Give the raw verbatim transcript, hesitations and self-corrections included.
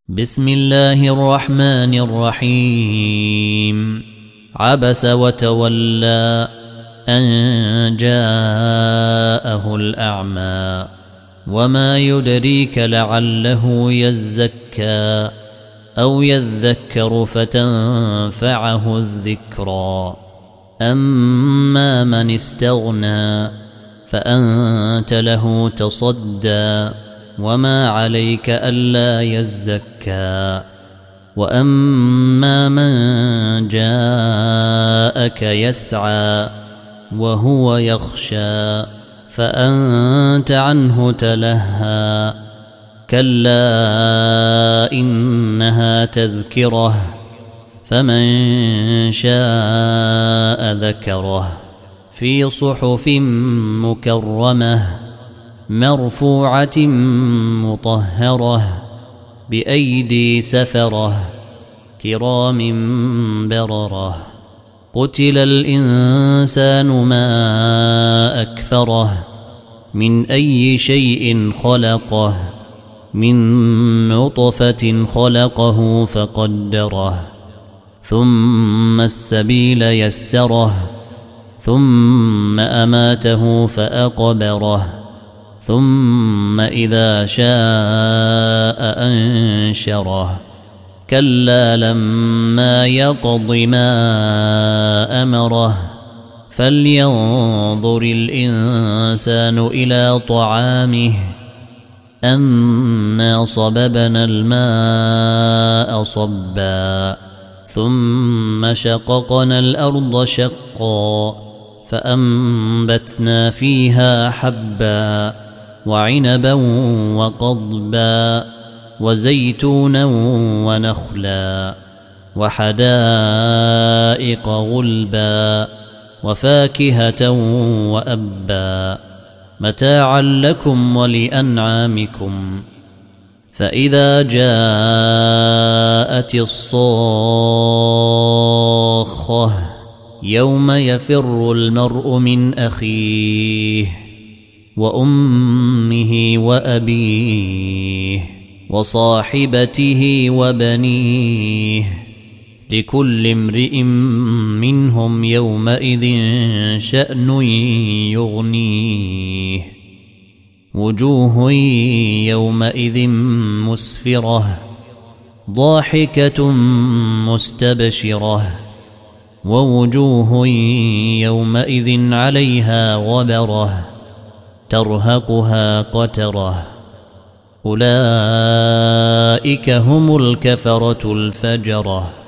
بسم الله الرحمن الرحيم. عبس وتولى أن جاءه الأعمى وما يدريك لعله يزكى أو يذكر فتنفعه الذكرى. أما من استغنى فأنت له تصدى وما عليك ألا يزكى. وأما من جاءك يسعى وهو يخشى فأنت عنه تلهى. كلا إنها تذكرة فمن شاء ذكره في صحف مكرمة مرفوعة مطهرة بأيدي سفرة كرام بررة. قتل الإنسان ما أكفره من أي شيء خلقه من نطفة خلقه فقدره ثم السبيل يسره ثم أماته فأقبره ثم إذا شاء أنشره. كلا لما يقض ما أمره فلينظر الإنسان إلى طعامه أنا صببنا الماء صبا ثم شققنا الأرض شقا فأنبتنا فيها حبا وعنبا وقضبا وزيتونا ونخلا وحدائق غلبا وفاكهة وأبا متاعا لكم ولأنعامكم. فإذا جاءت الصاخة يوم يفر المرء من أخيه وأمه وأبيه وصاحبته وبنيه لكل امرئ منهم يومئذ شأن يغنيه. وجوه يومئذ مسفرة ضاحكة مستبشرة ووجوه يومئذ عليها غبرة ترهقها قترة. أولئك هم الكفرة الفجرة.